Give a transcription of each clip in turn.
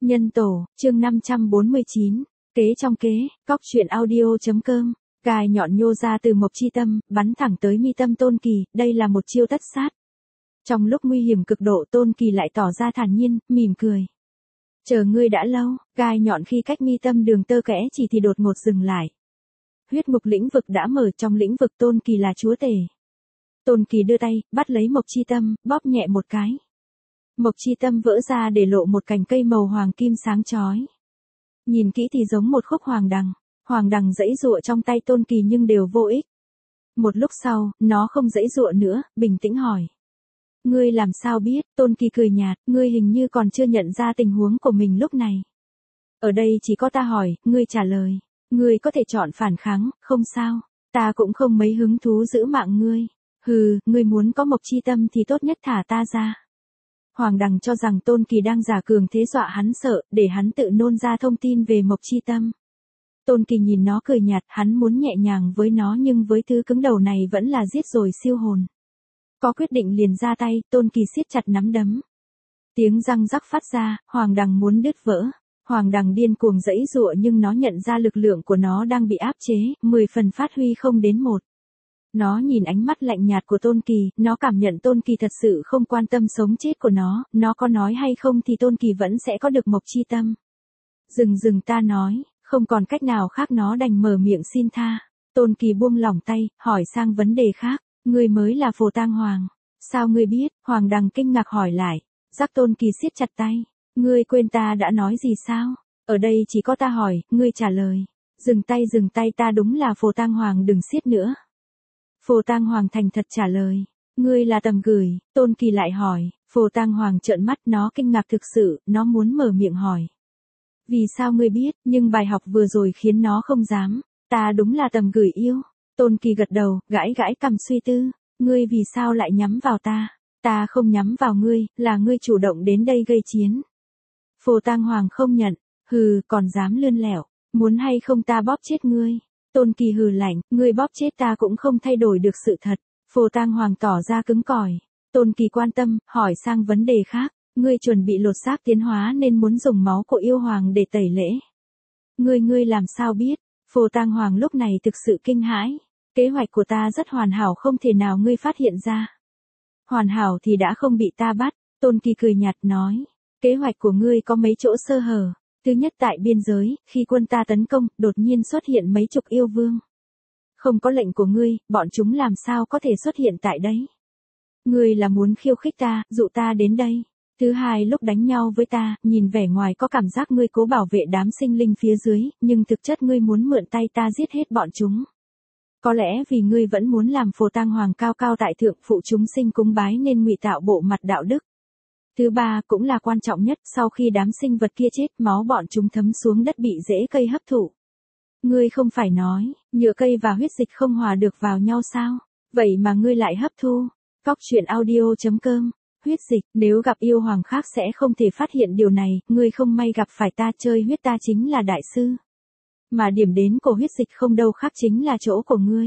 Nhân tổ, chương 549, kế trong kế, cóc truyện audio.com, gai nhọn nhô ra từ mộc chi tâm, bắn thẳng tới mi tâm Tôn Kỳ, đây là một chiêu tất sát. Trong lúc nguy hiểm cực độ Tôn Kỳ lại tỏ ra thản nhiên, mỉm cười. Chờ ngươi đã lâu, gai nhọn khi cách mi tâm đường tơ kẽ chỉ thì đột ngột dừng lại. Huyết ngục lĩnh vực đã mở, trong lĩnh vực Tôn Kỳ là chúa tể. Tôn Kỳ đưa tay, bắt lấy mộc chi tâm, bóp nhẹ một cái. Mộc chi tâm vỡ ra để lộ một cành cây màu hoàng kim sáng chói. Nhìn kỹ thì giống một khúc hoàng đằng giãy giụa trong tay Tôn Kỳ nhưng đều vô ích. Một lúc sau, nó không giãy giụa nữa, bình tĩnh hỏi. Ngươi làm sao biết? Tôn Kỳ cười nhạt, ngươi hình như còn chưa nhận ra tình huống của mình lúc này. Ở đây chỉ có ta hỏi, ngươi trả lời. Ngươi có thể chọn phản kháng, không sao. Ta cũng không mấy hứng thú giữ mạng ngươi. Hừ, ngươi muốn có mộc chi tâm thì tốt nhất thả ta ra. Hoàng đằng cho rằng Tôn Kỳ đang giả cường thế dọa hắn sợ, để hắn tự nôn ra thông tin về mộc chi tâm. Tôn Kỳ nhìn nó cười nhạt, hắn muốn nhẹ nhàng với nó nhưng với thứ cứng đầu này vẫn là giết rồi siêu hồn. Có quyết định liền ra tay, Tôn Kỳ siết chặt nắm đấm. Tiếng răng rắc phát ra, hoàng đằng muốn đứt vỡ. Hoàng đằng điên cuồng giãy giụa nhưng nó nhận ra lực lượng của nó đang bị áp chế, 10 phần phát huy không đến 1. Nó nhìn ánh mắt lạnh nhạt của Tôn Kỳ, nó cảm nhận Tôn Kỳ thật sự không quan tâm sống chết của nó có nói hay không thì Tôn Kỳ vẫn sẽ có được mộc chi tâm. Dừng ta nói, không còn cách nào khác nó đành mở miệng xin tha. Tôn Kỳ buông lỏng tay, hỏi sang vấn đề khác, ngươi mới là Phổ Tang Hoàng. Sao ngươi biết? Hoàng đằng kinh ngạc hỏi lại. Giác Tôn Kỳ siết chặt tay, ngươi quên ta đã nói gì sao? Ở đây chỉ có ta hỏi, ngươi trả lời. Dừng tay ta đúng là Phổ Tang Hoàng đừng siết nữa. Phổ Tang Hoàng thành thật trả lời. Ngươi là Tầm Gửi, Tôn Kỳ lại hỏi. Phổ Tang Hoàng trợn mắt, nó kinh ngạc thực sự, nó muốn mở miệng hỏi. Vì sao ngươi biết, nhưng bài học vừa rồi khiến nó không dám. Ta đúng là Tầm Gửi yêu. Tôn Kỳ gật đầu, gãi cằm suy tư. Ngươi vì sao lại nhắm vào ta? Ta không nhắm vào ngươi, là ngươi chủ động đến đây gây chiến. Phổ Tang Hoàng không nhận. Hừ, còn dám lươn lẹo. Muốn hay không ta bóp chết ngươi. Tôn Kỳ hừ lạnh, ngươi bóp chết ta cũng không thay đổi được sự thật. Phổ Tang Hoàng tỏ ra cứng cỏi. Tôn Kỳ quan tâm, hỏi sang vấn đề khác. Ngươi chuẩn bị lột xác tiến hóa nên muốn dùng máu của yêu hoàng để tẩy lễ. Ngươi làm sao biết? Phổ Tang Hoàng lúc này thực sự kinh hãi. Kế hoạch của ta rất hoàn hảo, không thể nào ngươi phát hiện ra. Hoàn hảo thì đã không bị ta bắt. Tôn Kỳ cười nhạt nói. Kế hoạch của ngươi có mấy chỗ sơ hở. Thứ nhất, tại biên giới, khi quân ta tấn công, đột nhiên xuất hiện mấy chục yêu vương. Không có lệnh của ngươi, bọn chúng làm sao có thể xuất hiện tại đấy? Ngươi là muốn khiêu khích ta, dụ ta đến đây. Thứ hai, lúc đánh nhau với ta, nhìn vẻ ngoài có cảm giác ngươi cố bảo vệ đám sinh linh phía dưới, nhưng thực chất ngươi muốn mượn tay ta giết hết bọn chúng. Có lẽ vì ngươi vẫn muốn làm Phổ Tang Hoàng cao cao tại thượng, phụ chúng sinh cúng bái nên ngụy tạo bộ mặt đạo đức. Thứ ba, cũng là quan trọng nhất, sau khi đám sinh vật kia chết, máu bọn chúng thấm xuống đất bị rễ cây hấp thụ. Ngươi không phải nói, nhựa cây và huyết dịch không hòa được vào nhau sao? Vậy mà ngươi lại hấp thu. Cóc truyện audio.com, huyết dịch, nếu gặp yêu hoàng khác sẽ không thể phát hiện điều này, ngươi không may gặp phải ta chơi huyết ta chính là đại sư. Mà điểm đến của huyết dịch không đâu khác chính là chỗ của ngươi.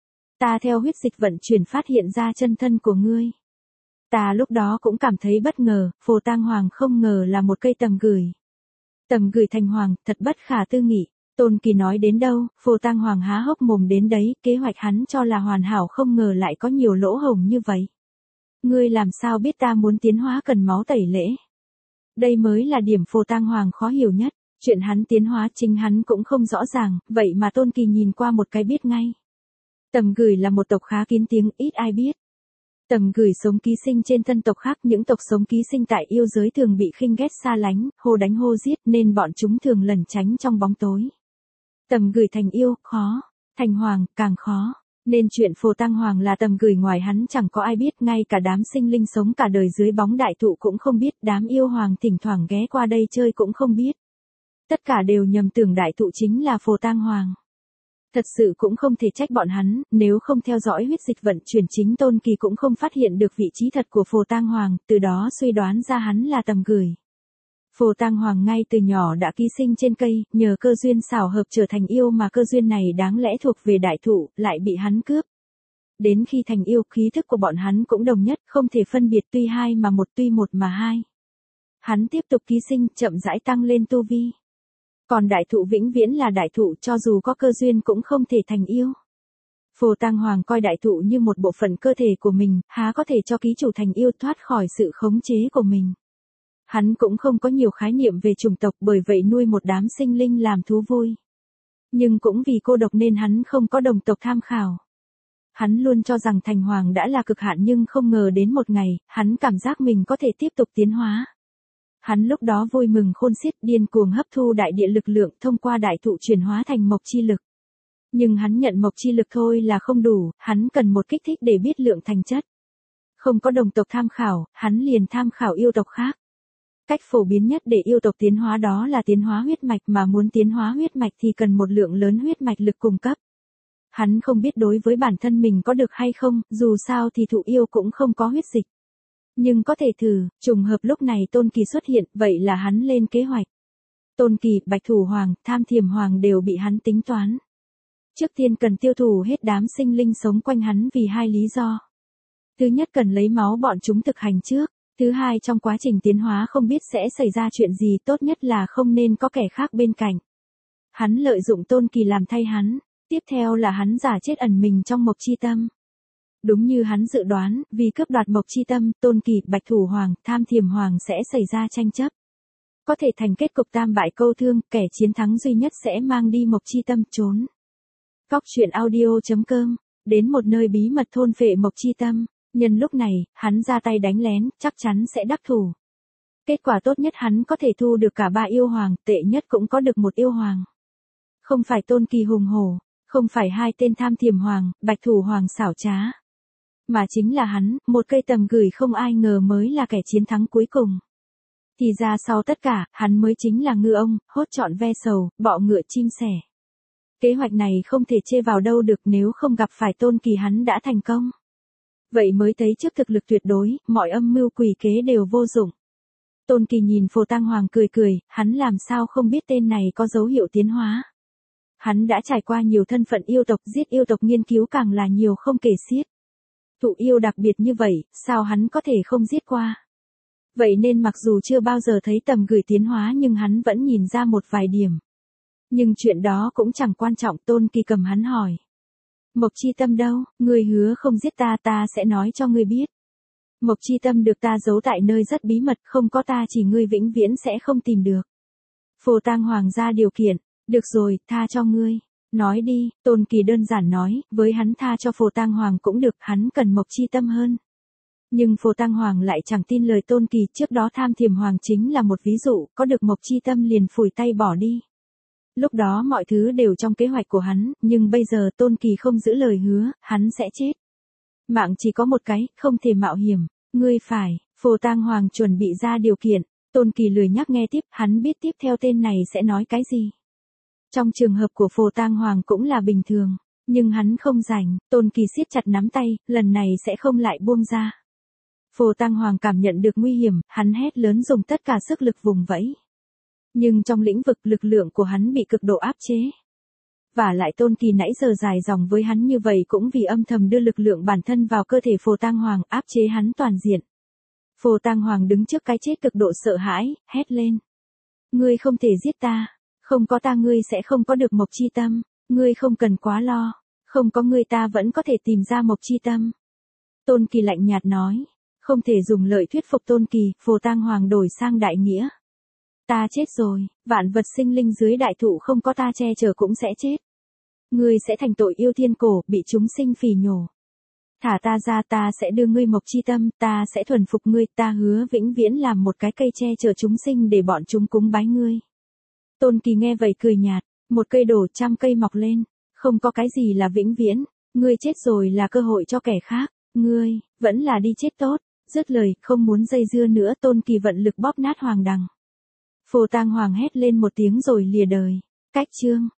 Ta theo huyết dịch vận chuyển phát hiện ra chân thân của ngươi. Ta lúc đó cũng cảm thấy bất ngờ, Phổ Tang Hoàng không ngờ là một cây Tầm Gửi. Tầm Gửi thành hoàng, thật bất khả tư nghị. Tôn Kỳ nói đến đâu, Phổ Tang Hoàng há hốc mồm đến đấy, kế hoạch hắn cho là hoàn hảo không ngờ lại có nhiều lỗ hổng như vậy. Ngươi làm sao biết ta muốn tiến hóa cần máu tẩy lễ? Đây mới là điểm Phổ Tang Hoàng khó hiểu nhất, chuyện hắn tiến hóa chính hắn cũng không rõ ràng, vậy mà Tôn Kỳ nhìn qua một cái biết ngay. Tầm Gửi là một tộc khá kín tiếng, ít ai biết. Tầm Gửi sống ký sinh trên thân tộc khác, những tộc sống ký sinh tại yêu giới thường bị khinh ghét xa lánh, hô đánh hô giết nên bọn chúng thường lẩn tránh trong bóng tối. Tầm Gửi thành yêu, khó, thành hoàng, càng khó, nên chuyện Phổ Tang Hoàng là Tầm Gửi ngoài hắn chẳng có ai biết, ngay cả đám sinh linh sống cả đời dưới bóng đại thụ cũng không biết, đám yêu hoàng thỉnh thoảng ghé qua đây chơi cũng không biết. Tất cả đều nhầm tưởng đại thụ chính là Phổ Tang Hoàng. Thật sự cũng không thể trách bọn hắn, nếu không theo dõi huyết dịch vận chuyển chính Tôn Kỳ cũng không phát hiện được vị trí thật của Phổ Tang Hoàng, từ đó suy đoán ra hắn là Tầm Gửi. Phổ Tang Hoàng ngay từ nhỏ đã ký sinh trên cây, nhờ cơ duyên xảo hợp trở thành yêu mà cơ duyên này đáng lẽ thuộc về đại thụ, lại bị hắn cướp. Đến khi thành yêu, khí thức của bọn hắn cũng đồng nhất, không thể phân biệt tuy hai mà một tuy một mà hai. Hắn tiếp tục ký sinh, chậm rãi tăng lên tu vi. Còn đại thụ vĩnh viễn là đại thụ, cho dù có cơ duyên cũng không thể thành yêu. Phù Tang Hoàng coi đại thụ như một bộ phận cơ thể của mình, há có thể cho ký chủ thành yêu thoát khỏi sự khống chế của mình. Hắn cũng không có nhiều khái niệm về chủng tộc, bởi vậy nuôi một đám sinh linh làm thú vui. Nhưng cũng vì cô độc nên hắn không có đồng tộc tham khảo. Hắn luôn cho rằng thành hoàng đã là cực hạn, nhưng không ngờ đến một ngày, hắn cảm giác mình có thể tiếp tục tiến hóa. Hắn lúc đó vui mừng khôn xiết, điên cuồng hấp thu đại địa lực lượng thông qua đại thụ chuyển hóa thành mộc chi lực. Nhưng hắn nhận mộc chi lực thôi là không đủ, hắn cần một kích thích để biết lượng thành chất. Không có đồng tộc tham khảo, hắn liền tham khảo yêu tộc khác. Cách phổ biến nhất để yêu tộc tiến hóa đó là tiến hóa huyết mạch, mà muốn tiến hóa huyết mạch thì cần một lượng lớn huyết mạch lực cung cấp. Hắn không biết đối với bản thân mình có được hay không, dù sao thì thụ yêu cũng không có huyết dịch. Nhưng có thể thử, trùng hợp lúc này Tôn Kỳ xuất hiện, vậy là hắn lên kế hoạch. Tôn Kỳ, Bạch Thủ Hoàng, Tham Thiềm Hoàng đều bị hắn tính toán. Trước tiên cần tiêu thụ hết đám sinh linh sống quanh hắn vì hai lý do. Thứ nhất cần lấy máu bọn chúng thực hành trước. Thứ hai trong quá trình tiến hóa không biết sẽ xảy ra chuyện gì, tốt nhất là không nên có kẻ khác bên cạnh. Hắn lợi dụng Tôn Kỳ làm thay hắn. Tiếp theo là hắn giả chết ẩn mình trong mộc chi tâm. Đúng như hắn dự đoán, vì cướp đoạt mộc chi tâm, Tôn Kỳ, Bạch Thủ Hoàng, Tham Thiềm Hoàng sẽ xảy ra tranh chấp. Có thể thành kết cục tam bại câu thương, kẻ chiến thắng duy nhất sẽ mang đi mộc chi tâm trốn. Góc truyện audio.com, đến một nơi bí mật thôn phệ mộc chi tâm, nhân lúc này, hắn ra tay đánh lén, chắc chắn sẽ đắc thủ. Kết quả tốt nhất hắn có thể thu được cả 3 yêu hoàng, tệ nhất cũng có được 1 yêu hoàng. Không phải Tôn Kỳ hùng hổ, không phải 2 tên Tham Thiềm Hoàng, Bạch Thủ Hoàng xảo trá. Mà chính là hắn, một cây tầm gửi không ai ngờ mới là kẻ chiến thắng cuối cùng. Thì ra sau tất cả, hắn mới chính là ngư ông, hốt trọn ve sầu, bọ ngựa chim sẻ. Kế hoạch này không thể chê vào đâu được, nếu không gặp phải Tôn Kỳ hắn đã thành công. Vậy mới thấy trước thực lực tuyệt đối, mọi âm mưu quỷ kế đều vô dụng. Tôn Kỳ nhìn Phù Tang Hoàng cười cười, hắn làm sao không biết tên này có dấu hiệu tiến hóa. Hắn đã trải qua nhiều thân phận yêu tộc, giết yêu tộc nghiên cứu càng là nhiều không kể xiết. Thụ yêu đặc biệt như vậy, sao hắn có thể không giết qua. Vậy nên mặc dù chưa bao giờ thấy tầm gửi tiến hóa nhưng hắn vẫn nhìn ra một vài điểm. Nhưng chuyện đó cũng chẳng quan trọng, Tôn Kỳ cầm hắn hỏi. Mộc chi tâm đâu, ngươi hứa không giết ta, ta sẽ nói cho ngươi biết. Mộc chi tâm được ta giấu tại nơi rất bí mật, không có ta chỉ ngươi vĩnh viễn sẽ không tìm được. Phù Tang Hoàng ra điều kiện, được rồi, tha cho ngươi. Nói đi, Tôn Kỳ đơn giản nói, với hắn tha cho Phù Tang Hoàng cũng được, hắn cần mộc chi tâm hơn. Nhưng Phù Tang Hoàng lại chẳng tin lời Tôn Kỳ, trước đó Tham Thiềm Hoàng chính là một ví dụ, có được mộc chi tâm liền phủi tay bỏ đi. Lúc đó mọi thứ đều trong kế hoạch của hắn, nhưng bây giờ Tôn Kỳ không giữ lời hứa, hắn sẽ chết. Mạng chỉ có một cái, không thể mạo hiểm, ngươi phải, Phù Tang Hoàng chuẩn bị ra điều kiện, Tôn Kỳ lười nhắc nghe tiếp, hắn biết tiếp theo tên này sẽ nói cái gì. Trong trường hợp của Phù Tang Hoàng cũng là bình thường, nhưng hắn không rảnh, Tôn Kỳ siết chặt nắm tay, lần này sẽ không lại buông ra. Phù Tang Hoàng cảm nhận được nguy hiểm, hắn hét lớn dùng tất cả sức lực vùng vẫy. Nhưng trong lĩnh vực lực lượng của hắn bị cực độ áp chế. Và lại Tôn Kỳ nãy giờ dài dòng với hắn như vậy cũng vì âm thầm đưa lực lượng bản thân vào cơ thể Phù Tang Hoàng, áp chế hắn toàn diện. Phù Tang Hoàng đứng trước cái chết cực độ sợ hãi, hét lên. Ngươi không thể giết ta, không có ta ngươi sẽ không có được mộc chi tâm, ngươi không cần quá lo, không có ngươi ta vẫn có thể tìm ra mộc chi tâm. Tôn Kỳ lạnh nhạt nói, không thể dùng lời thuyết phục Tôn Kỳ, Phù Tang Hoàng đổi sang đại nghĩa. Ta chết rồi, vạn vật sinh linh dưới đại thụ không có ta che chở cũng sẽ chết. Ngươi sẽ thành tội yêu thiên cổ, bị chúng sinh phỉ nhổ. Thả ta ra, ta sẽ đưa ngươi mộc chi tâm, ta sẽ thuần phục ngươi, ta hứa vĩnh viễn làm một cái cây che chở chúng sinh để bọn chúng cúng bái ngươi. Tôn Kỳ nghe vậy cười nhạt, một cây đổ 100 cây mọc lên, không có cái gì là vĩnh viễn, ngươi chết rồi là cơ hội cho kẻ khác, ngươi, vẫn là đi chết tốt, dứt lời, không muốn dây dưa nữa Tôn Kỳ vận lực bóp nát hoàng đằng. Phù Tang Hoàng hét lên một tiếng rồi lìa đời, cách chương.